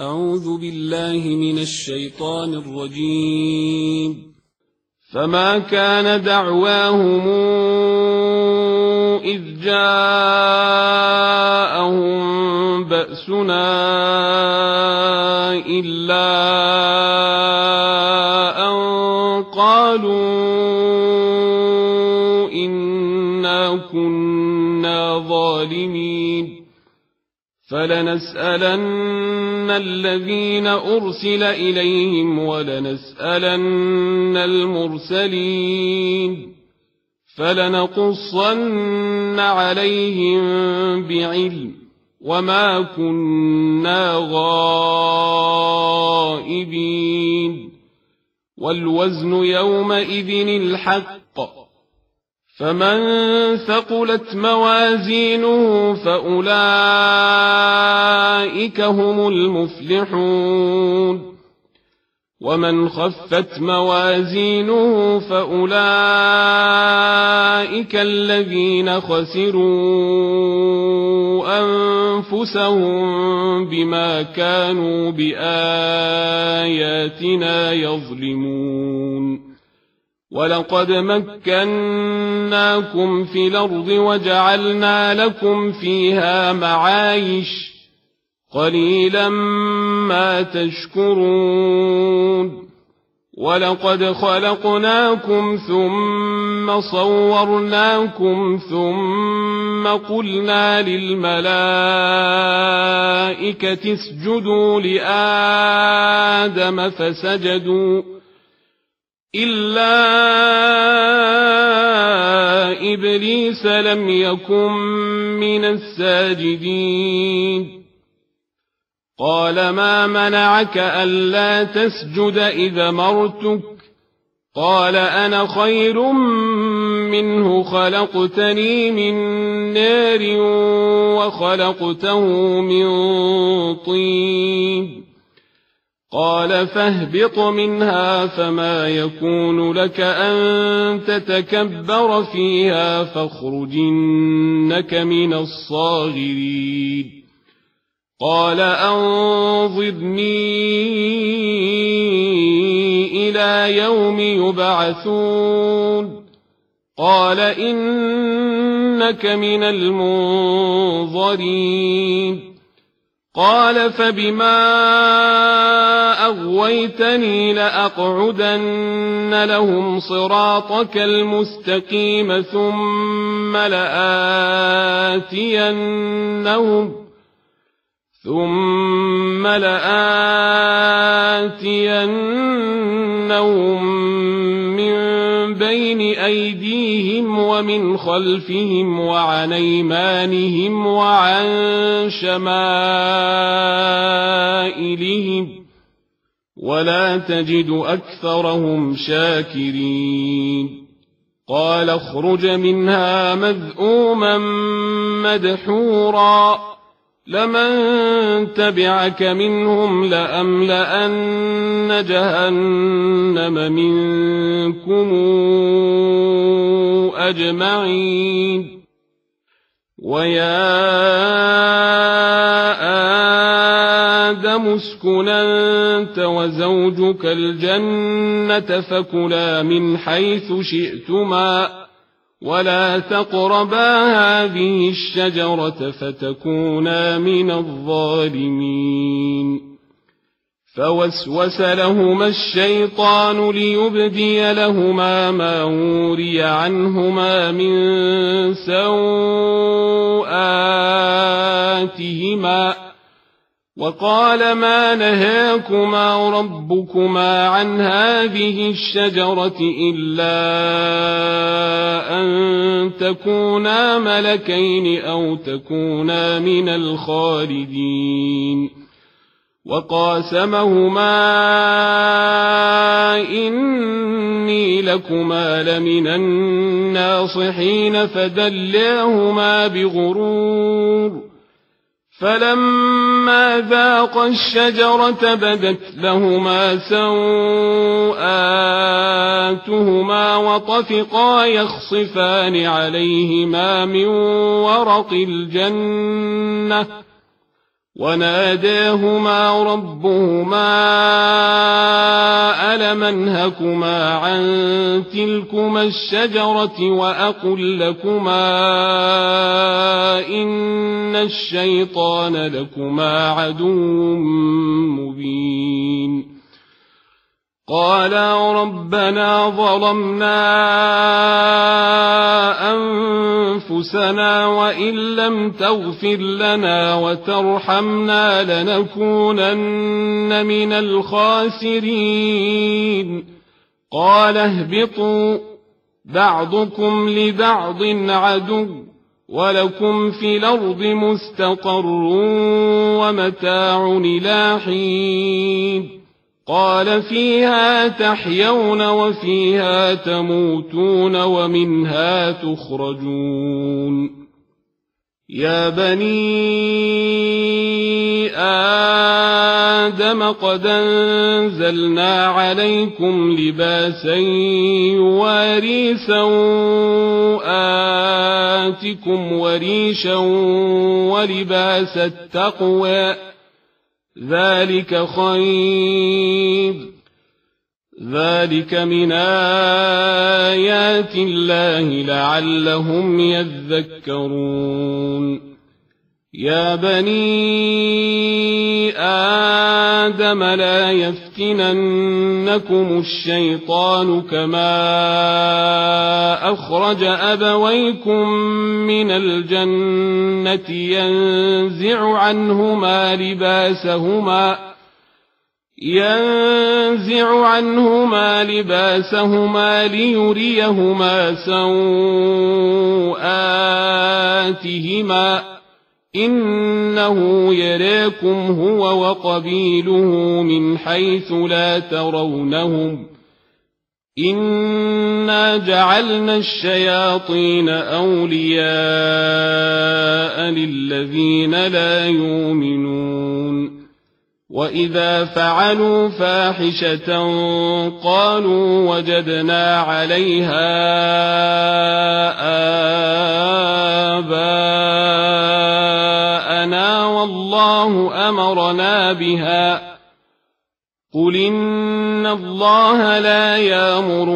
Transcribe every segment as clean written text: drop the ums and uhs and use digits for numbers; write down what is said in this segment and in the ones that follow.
أعوذ بالله من الشيطان الرجيم. فما كان دعواهم إذ جاءهم بأسنا إلا أن قالوا إنا كنا ظالمين فلنسألن الذين أرسل إليهم ولنسألن المرسلين فلنقصن عليهم بعلم وما كنا غائبين والوزن يومئذ الحق فمن ثقلت موازينه فأولئك هم المفلحون ومن خفت موازينه فأولئك الذين خسروا أنفسهم بما كانوا بآياتنا يظلمون ولقد مكناكم في الأرض وجعلنا لكم فيها معايش قليلا ما تشكرون ولقد خلقناكم ثم صورناكم ثم قلنا للملائكة اسجدوا لآدم فسجدوا إلا إبليس لم يكن من الساجدين قال ما منعك ألا تسجد إذا أمرتك قال أنا خير منه خلقتني من نار وخلقته من طين قال فاهبط منها فما يكون لك أن تتكبر فيها فاخرج إنك من الصاغرين قال أنظرني إلى يوم يبعثون قال إنك من المنظرين قال فبما أغويتني لأقعدن لهم صراطك المستقيم ثم لآتينهم من بين أيديهم ومن خلفهم وعن أيمانهم وعن شمائلهم ولا تجد أكثرهم شاكرين قال اخرج منها مذءوما مدحورا لمن تبعك منهم لأملأن جهنم منكم أجمعين ويا آدم اسكن أنت وزوجك الجنة فكلا من حيث شئتما ولا تقربا هذه الشجرة فتكونا من الظالمين فوسوس لهما الشيطان ليبدي لهما ما وري عنهما من سوآتهما وقال ما نهاكما ربكما عن هذه الشجرة إلا أن تكونا ملكين أو تكونا من الخالدين وقاسمهما إني لكما لمن الناصحين فدلاهما بغرور فلما ذاقا الشجرة بدت لهما سوآتهما وطفقا يخصفان عليهما من ورق الجنة وناداهما ربهما ألم أنهكما عن تلكما الشجرة وأقل لكما إن الشيطان لكما عدو مبين قالا ربنا ظلمنا أنفسنا وإن لم تغفر لنا وترحمنا لنكونن من الخاسرين قال اهبطوا بعضكم لبعض عدو ولكم في الأرض مستقر ومتاع إلى حين قال فيها تحيون وفيها تموتون ومنها تخرجون يا بني آدم قد أنزلنا عليكم لباسا يواري سوآتكم وريشا ولباس التقوى ذلك خير ذلك من آيات الله لعلهم يذكرون يا بني آدم لا يفتننكم الشيطان كما أخرج أبويكم من الجنة ينزع عنهما لباسهما ليريهما سوآتهما إنه يراكم هو وقبيله من حيث لا ترونهم إنا جعلنا الشياطين أولياء للذين لا يؤمنون وإذا فعلوا فاحشة قالوا وجدنا عليها آباءنا والله أمرنا بها قل إن الله لا يأمر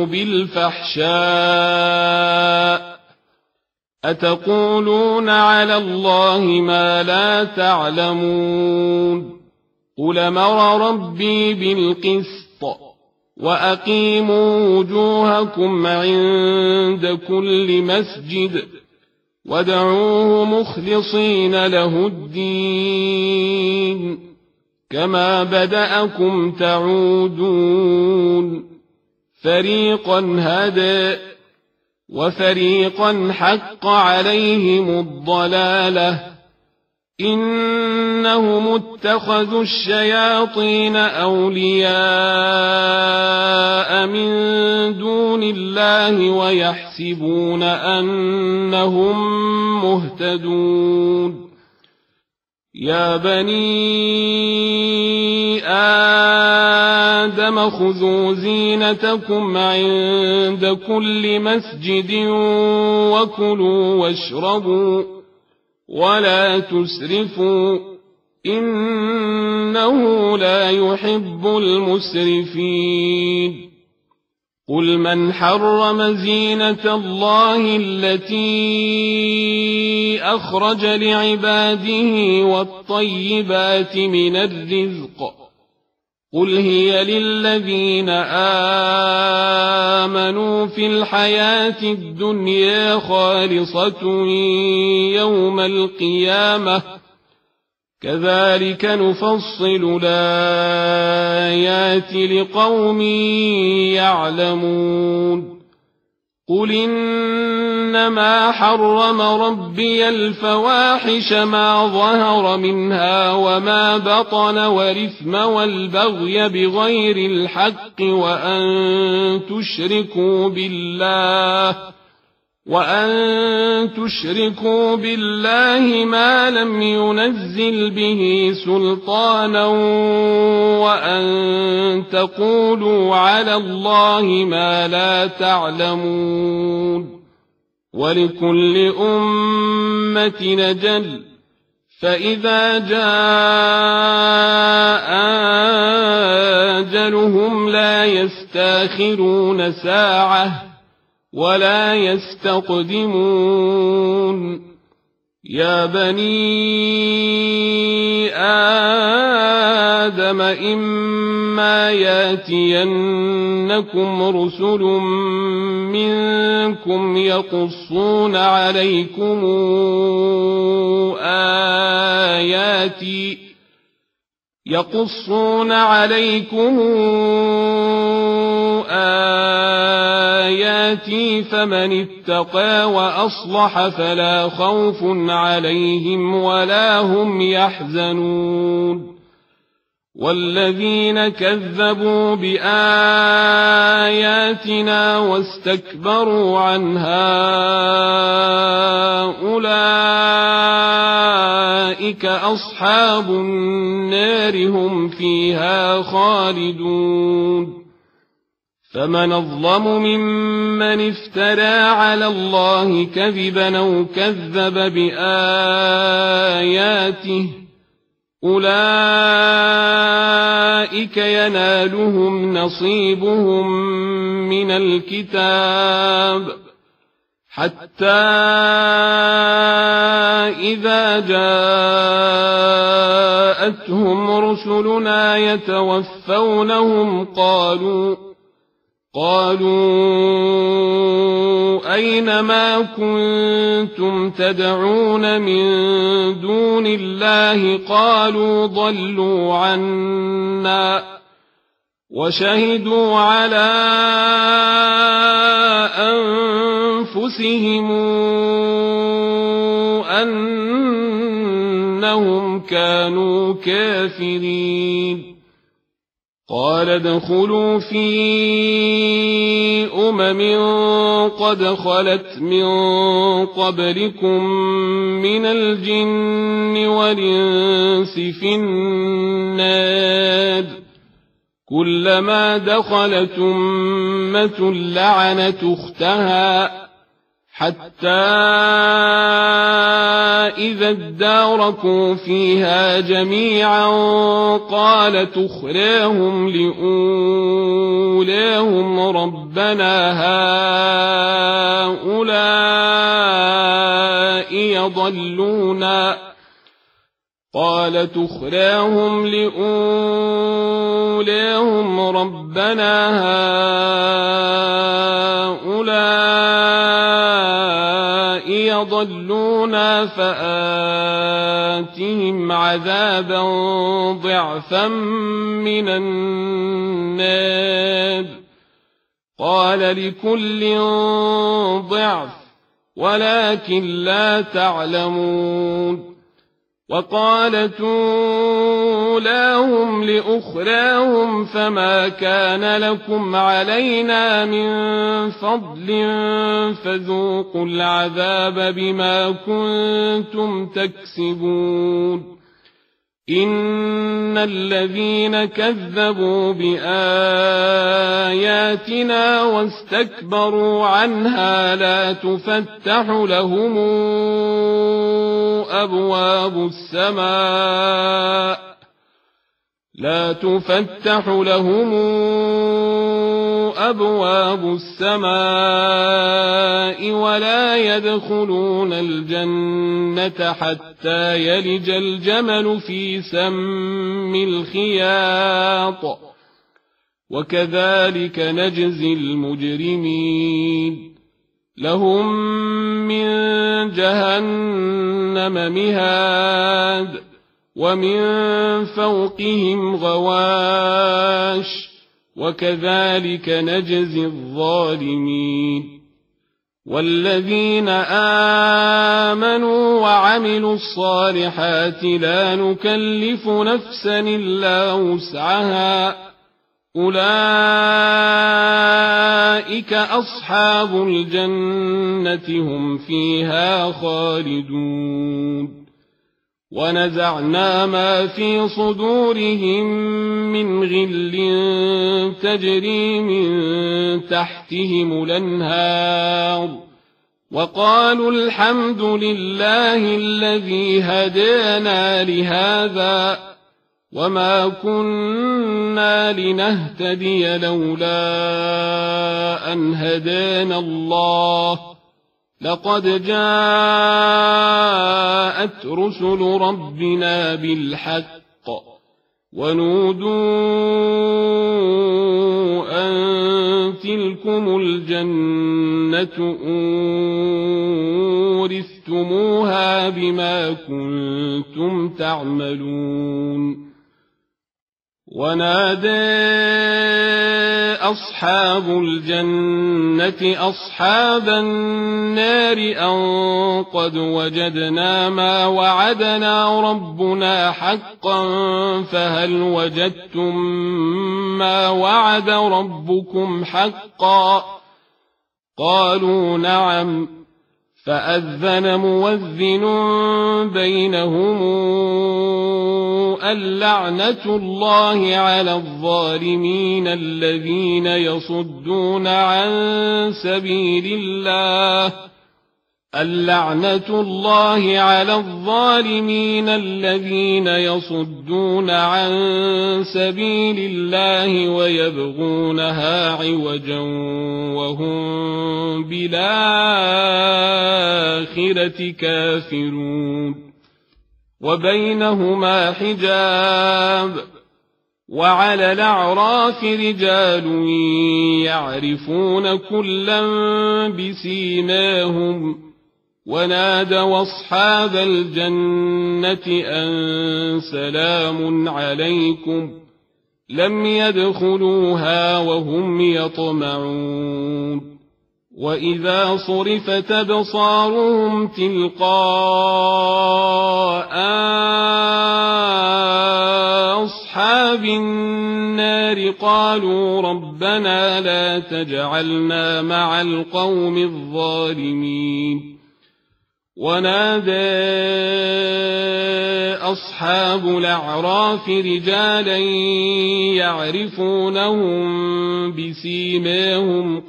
بالفحشاء أتقولون على الله ما لا تعلمون قل أمر ربي بالقسط وأقيموا وجوهكم عند كل مسجد وادعوه مخلصين له الدين كما بدأكم تعودون فريقا هدى وفريقا حق عليهم الضلالة إنهم اتخذوا الشياطين أولياء من دون الله ويحسبون أنهم مهتدون يا بني آدم خذوا زينتكم عند كل مسجد وكلوا واشربوا ولا تسرفوا إنه لا يحب المسرفين قل من حرم زينة الله التي أخرج لعباده والطيبات من الرزق قل هي للذين آمنوا في الحياة الدنيا خالصة يوم القيامة كذلك نفصل الآيات لقوم يعلمون قل إنما حرم ربي الفواحش ما ظهر منها وما بطن والإثم والبغي بغير الحق وأن تشركوا بالله ما لم ينزل به سلطانا وأن تقولوا على الله ما لا تعلمون ولكل أمة أجل فإذا جاء أجلهم لا يستأخرون ساعة ولا يستقدمون يا بني آدم إما ياتينكم رسل منكم يقصون عليكم آياتي فمن اتقى وأصلح فلا خوف عليهم ولا هم يحزنون والذين كذبوا بآياتنا واستكبروا عنها أولئك أصحاب النار هم فيها خالدون فمن أظلم ممن افترى على الله كذبا أو كذب بآياته أولئك ينالهم نصيبهم من الكتاب حتى إذا جاءتهم رسلنا يتوفونهم قالوا أين ما كنتم تدعون من دون الله قالوا ضلوا عنا وشهدوا على أنفسهم أنهم كانوا كافرين قال ادخلوا في قد خلت من قبلكم من الجن والإنس في النار كلما دخلت أمة لعنت أختها حتى إذا اداركوا فيها جميعا قالت أخراهم لأولاهم ربنا هؤلاء يضلونا فآتهم عذابا ضعفا من النار قال لكل ضعف ولكن لا تعلمون وقالت أولاهم لأخراهم فما كان لكم علينا من فضل فذوقوا العذاب بما كنتم تكسبون إن الذين كذبوا بآياتنا واستكبروا عنها لا تفتح لهم أبواب السماء ولا يدخلون الجنة حتى يلج الجمل في سم الخياط وكذلك نجزي المجرمين لهم من جهنم مهاد ومن فوقهم غواش وكذلك نجزي الظالمين والذين آمنوا وعملوا الصالحات لا نكلف نفسا إلا وسعها أولئك أصحاب الجنة هم فيها خالدون ونزعنا ما في صدورهم من غل تجري من تحتهم الأنهار وقالوا الحمد لله الذي هدانا لهذا وما كنا لنهتدي لولا أن هدانا الله لقد جاءت رسل ربنا بالحق ونودوا أن تلكم الجنة أورثتموها بما كنتم تعملون ونادى أصحاب الجنة أصحاب النار أن قد وجدنا ما وعدنا ربنا حقا فهل وجدتم ما وعد ربكم حقا قالوا نعم فأذن مؤذن بينهم اللعنة الله على الظالمين الذين يصدون عن سبيل الله اللعنة الله على الظالمين الذين يصدون عن سبيل الله ويبغونها عوجا وهم بالآخرة كافرون وبينهما حجاب وعلى الأعراف رجال يعرفون كلا بسيماهم ونادوا أصحاب الجنة أن سلام عليكم لم يدخلوها وهم يطمعون وإذا صرفت أبصارهم تلقاء أصحاب النار قالوا ربنا لا تجعلنا مع القوم الظالمين ونادى أصحاب الأعراف رجالا يعرفونهم بسيماهم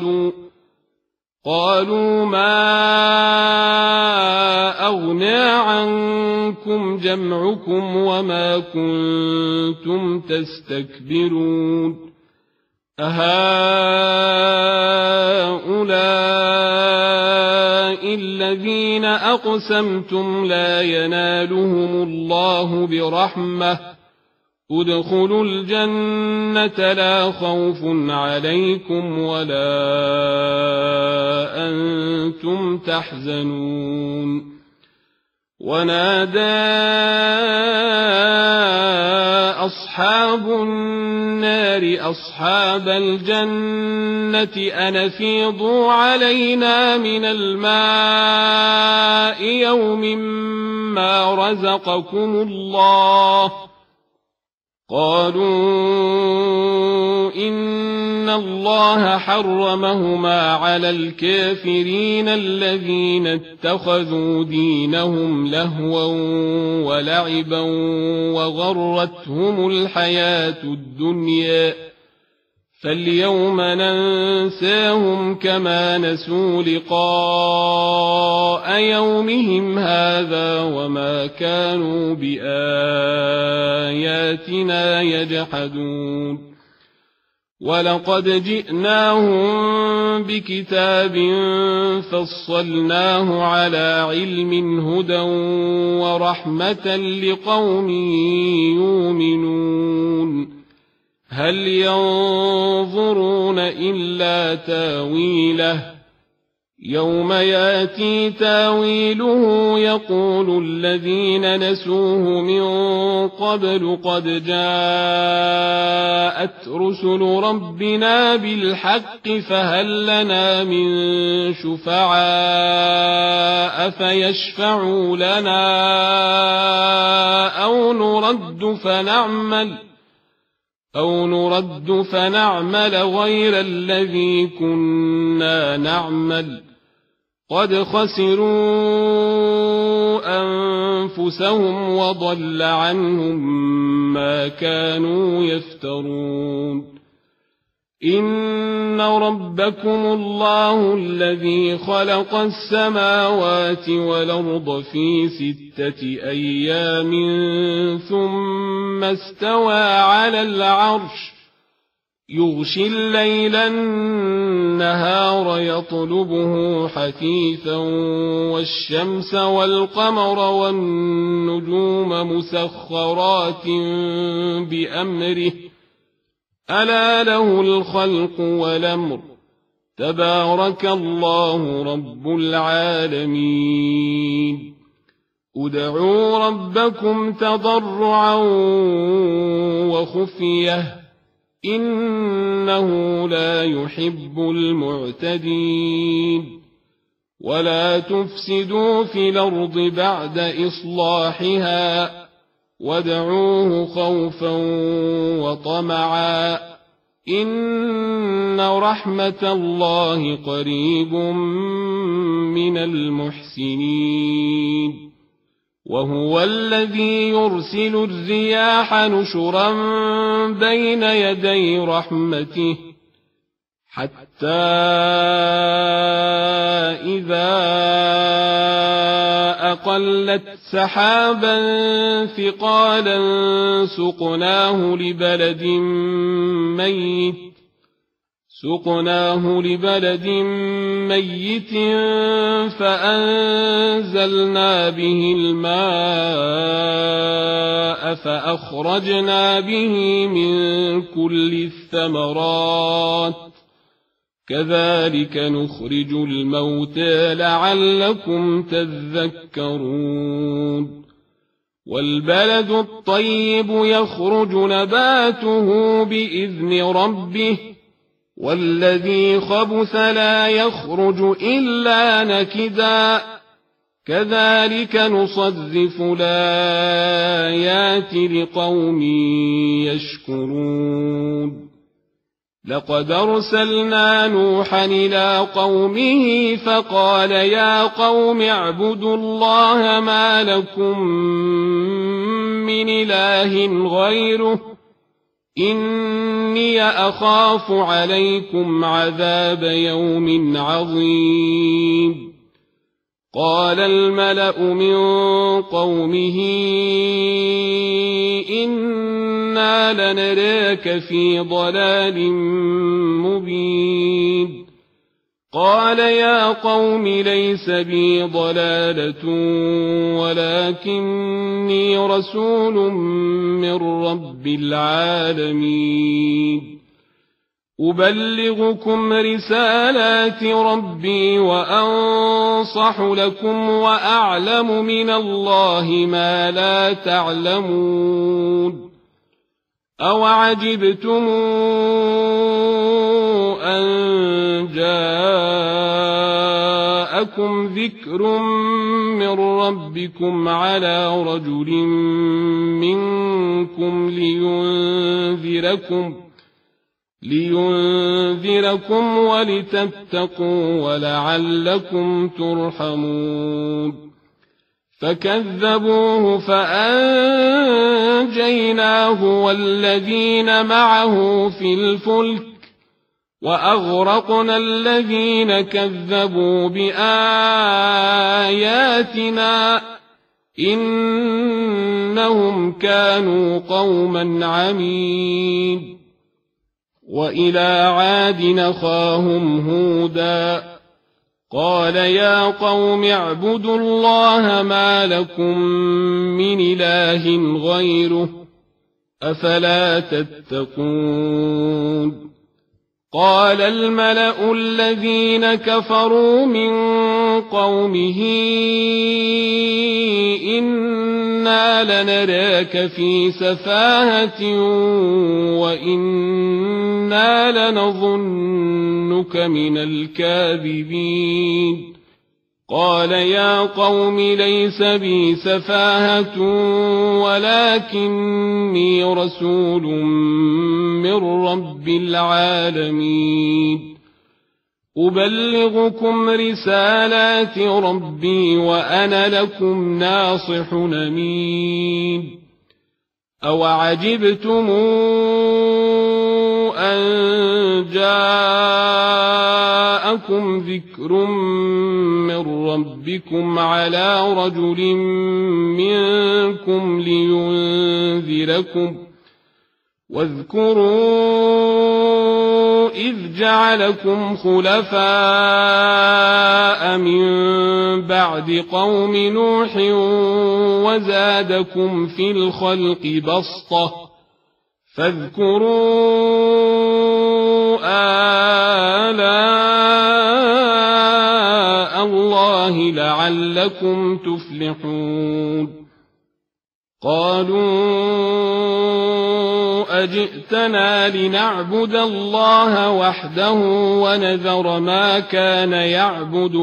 قالوا ما أغنى عنكم جمعكم وما كنتم تستكبرون أهؤلاء الذين أقسمتم لا ينالهم الله برحمة ادخلوا الجنة لا خوف عليكم ولا أنتم تحزنون ونادى أصحاب النار أصحاب الجنة أن أفيضوا علينا من الماء يوم ما رزقكم الله قالوا إن الله حرمهما على الكافرين الذين اتخذوا دينهم لهوا ولعبا وغرتهم الحياة الدنيا فاليوم ننساهم كما نسوا لقاء يومهم هذا وما كانوا بآياتنا يجحدون ولقد جئناهم بكتاب فصلناه على علم هدى ورحمة لقوم يؤمنون هل ينظرون إلا تاويله يوم ياتي تاويله يقول الذين نسوه من قبل قد جاءت رسل ربنا بالحق فهل لنا من شفعاء فيشفعوا لنا أو نرد فنعمل غير الذي كنا نعمل قد خسروا أنفسهم وضل عنهم ما كانوا يفترون إن ربكم الله الذي خلق السماوات والأرض في 6 أيام ثم استوى على العرش يغشي الليل النهار يطلبه حثيثا والشمس والقمر والنجوم مسخرات بأمره ألا له الخلق والأمر تبارك الله رب العالمين ادعوا ربكم تضرعا وخفية إنه لا يحب المعتدين ولا تفسدوا في الأرض بعد إصلاحها وادعوه خوفا وطمعا إن رحمة الله قريب من المحسنين وهو الذي يرسل الرياح نشرا بين يدي رحمته حتى إذا أقلت سحابا ثقالا سقناه لبلد ميت فأنزلنا به الماء فأخرجنا به من كل الثمرات كذلك نخرج الموتى لعلكم تذكرون والبلد الطيب يخرج نباته بإذن ربه والذي خبث لا يخرج إلا نكدا كذلك نصرف الآيات لقوم يشكرون لقد أرسلنا نوحا إلى قومه فقال يا قوم اعبدوا الله ما لكم من إله غيره إني أخاف عليكم عذاب يوم عظيم قال الملأ من قومه إنا لنراك في ضلال مبين قال يا قوم ليس بي ضلالة ولكني رسول من رب العالمين أبلغكم رسالات ربي وأنصح لكم وأعلم من الله ما لا تعلمون أوعجبتم أن جاءكم ذكر من ربكم على رجل منكم لينذركم ولتتقوا ولعلكم ترحمون فكذبوه فأنجيناه والذين معه في الفلك وأغرقنا الذين كذبوا بآياتنا إنهم كانوا قوما عمين وإلى عاد أخاهم هودا قال يا قوم اعبدوا الله ما لكم من إله غيره أفلا تتقون قال الملأ الذين كفروا من قومه إنا لنراك في سفاهة وإنا لنظنك من الكاذبين قال يا قوم ليس بي سفاهة ولكني رسول من رب العالمين أبلغكم رسالات ربي وأنا لكم ناصح أمين أوعجبتم أن جاءكم ذكر من ربكم على رجل منكم لينذركم واذكروا إذ جعلكم خلفاء من بعد قوم نوح وزادكم في الخلق بسطة فاذكروا آلاء الله لعلكم تفلحون قالوا أجئتنا لنعبد الله وحده ونذر ما كان يعبد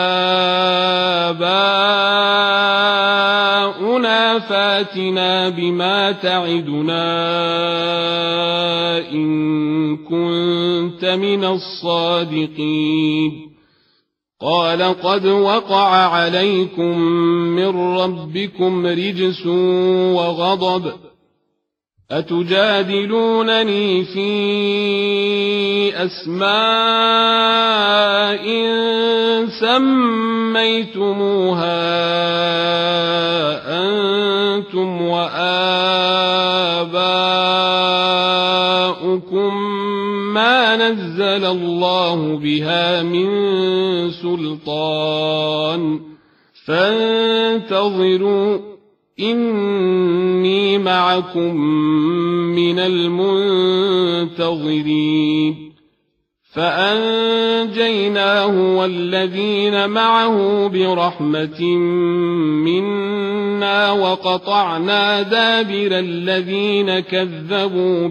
آباؤنا فاتنا بما تعدنا إن كنت من الصادقين قال قد وقع عليكم من ربكم رجس وغضب أتجادلونني في أسماء سميتموها أنتم وآباؤكم ما نزل الله بها من سلطان فانتظروا إني معكم من المنتظرين فأنجيناه والذين معه برحمة منا وقطعنا دابر الذين كذبوا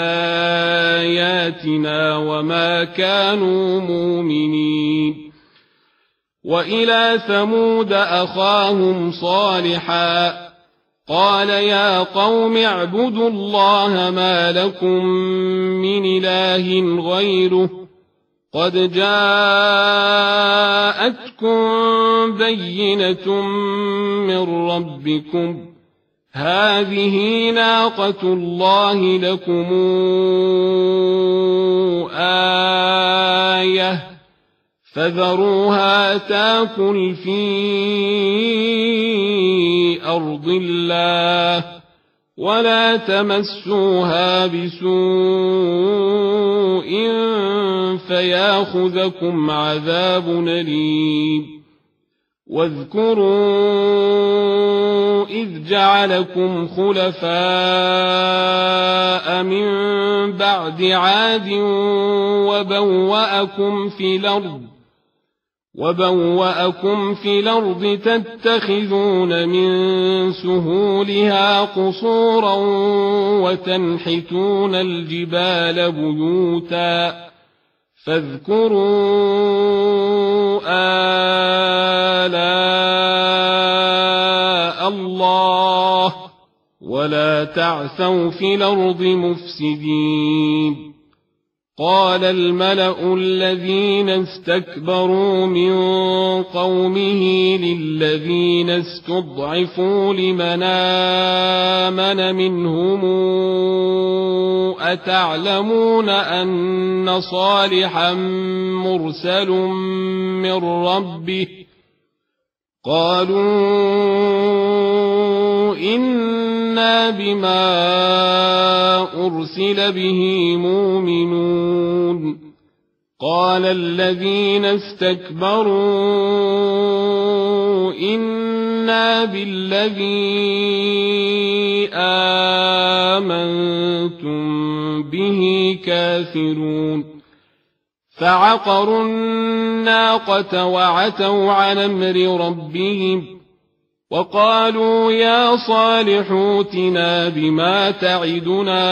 بآياتنا وما كانوا مؤمنين وإلى ثمود أخاهم صالحا قال يا قوم اعبدوا الله ما لكم من إله غيره قد جاءتكم بينة من ربكم هذه ناقة الله لكم آية فذروها تاكل في أرض الله ولا تمسوها بسوء فياخذكم عذاب أليم واذكروا إذ جعلكم خلفاء من بعد عاد وبوأكم في الأرض تتخذون من سهولها قصورا وتنحتون الجبال بيوتا فاذكروا آلاء الله ولا تعثوا في الأرض مفسدين قال الملأ الذين استكبروا من قومه للذين استضعفوا لمن آمن منهم أتعلمون أن صالحا مرسل من ربه قالوا إنا بما أرسل به مؤمنون قال الذين استكبروا إنا بالذي آمنتم به كافرون فعقروا الناقة وعتوا عن أمر ربهم وقالوا يا صالح ائتنا بما تعدنا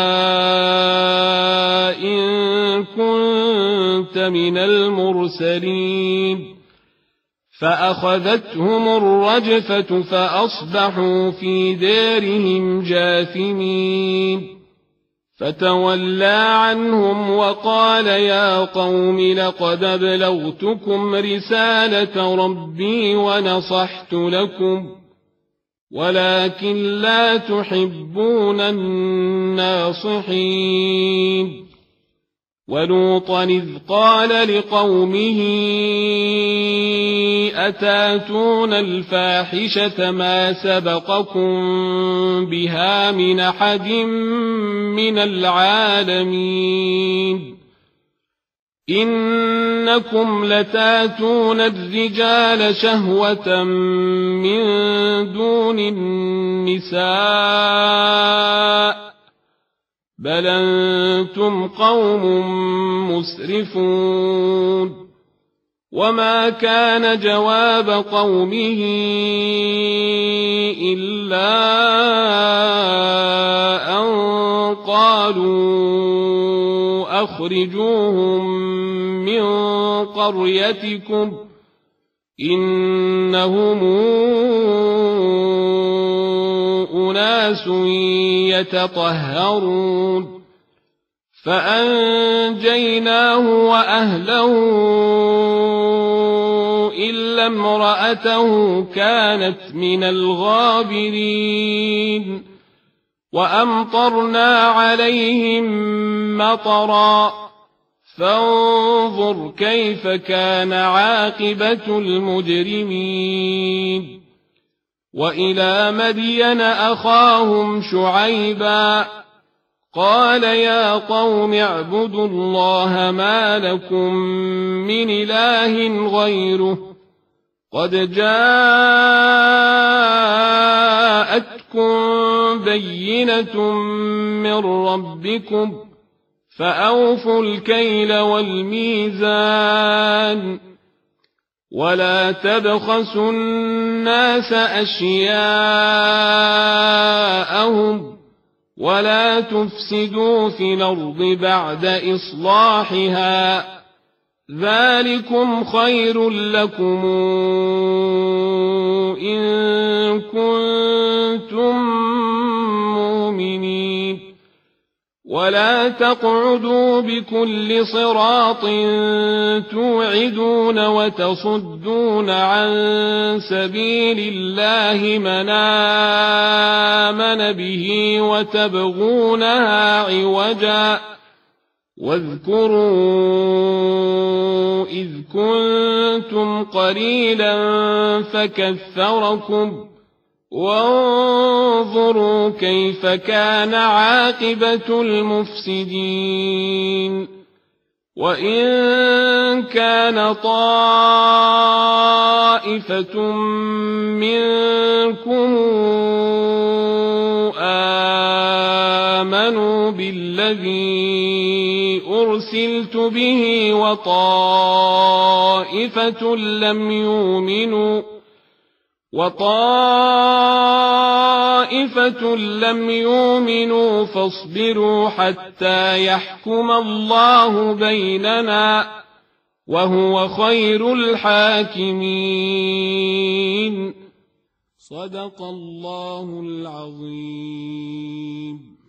إن كنت من المرسلين فأخذتهم الرجفة فأصبحوا في دارهم جاثمين فتولى عنهم وقال يا قوم لقد أبلغتكم رسالة ربي ونصحت لكم ولكن لا تحبون الناصحين ولوطا إذ قال لقومه أتاتون الفاحشة ما سبقكم بها من أحد من العالمين إنكم لتاتون الرجال شهوة من دون النساء بل أنتم قوم مسرفون وما كان جواب قومه إلا أن قالوا أخرجوهم من قريتكم إنهم أناس يتطهرون فأنجيناه وأهله إلا امرأته كانت من الغابرين وأمطرنا عليهم مطرا فانظر كيف كان عاقبة المجرمين وإلى مدين أخاهم شعيبا قال يا قوم اعبدوا الله ما لكم من إله غيره قد جاءتكم بينة من ربكم فأوفوا الكيل والميزان ولا تبخسوا الناس أشياءهم ولا تفسدوا في الأرض بعد إصلاحها ذلكم خير لكم إن كنتم مؤمنين ولا تقعدوا بكل صراط توعدون وتصدون عن سبيل الله من آمن به وتبغونها عوجا واذكروا إذ كنتم قليلا فكثركم وانظروا كيف كان عاقبة المفسدين وإن كان طائفة منكم آمنوا بالذي أرسلت به وطائفة لم يؤمنوا فاصبروا حتى يحكم الله بيننا وهو خير الحاكمين صدق الله العظيم.